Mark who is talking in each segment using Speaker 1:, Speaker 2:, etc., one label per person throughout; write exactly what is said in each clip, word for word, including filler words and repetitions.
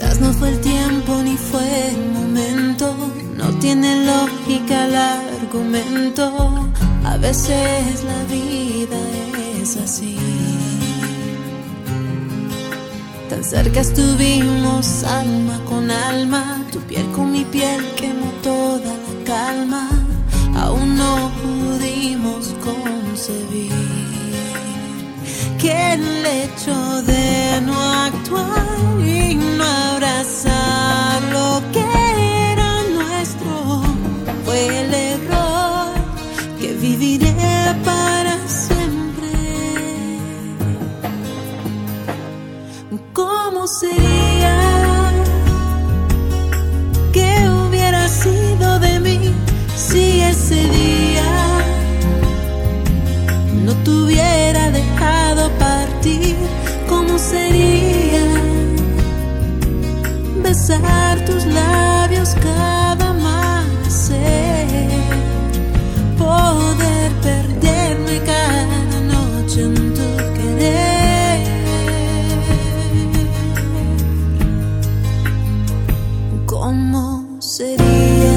Speaker 1: Quizás no fue el tiempo ni fue el momento, no tiene lógica el argumento. A veces la vida es así. Tan cerca estuvimos alma con alma, tu piel con mi piel quemó toda la calma. Aún no pudimos concebir que el hecho de no actuar y no abrazar lo que era nuestro fue el error que viviré para siempre. ¿Cómo sería? ¿Qué hubiera sido de mí si ese día no te hubiera dejado partir? ¿Cómo sería besar tus labios cada amanecer? Poder perderme cada noche en tu querer. ¿Cómo sería?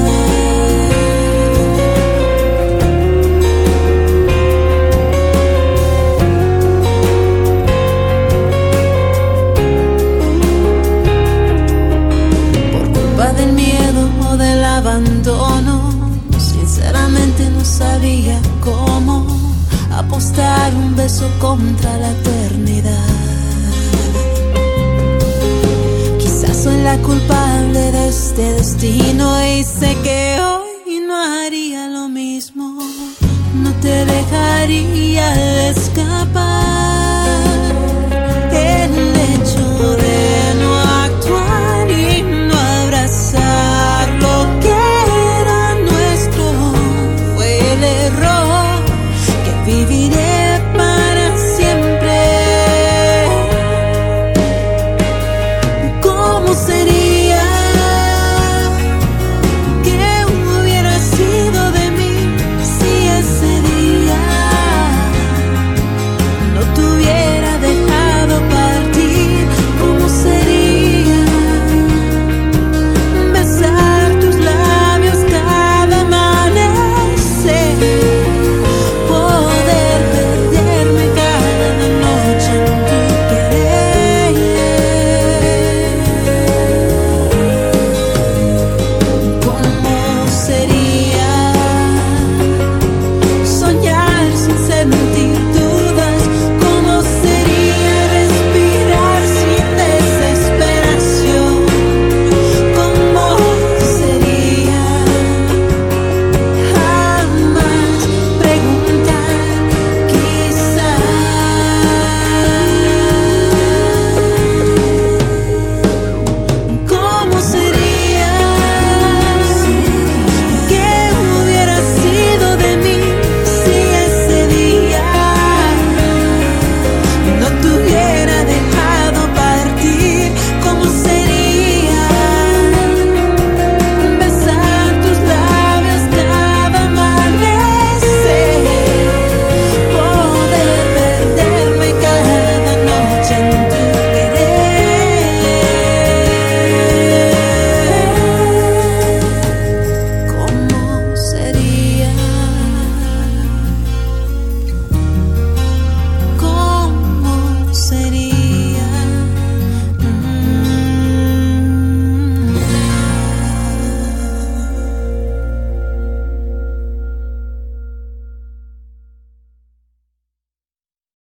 Speaker 1: Abandono, sinceramente no sabía cómo apostar un beso contra la eternidad. Quizás soy la culpable de este destino y sé que hoy no haría lo mismo, no te dejaría escapar.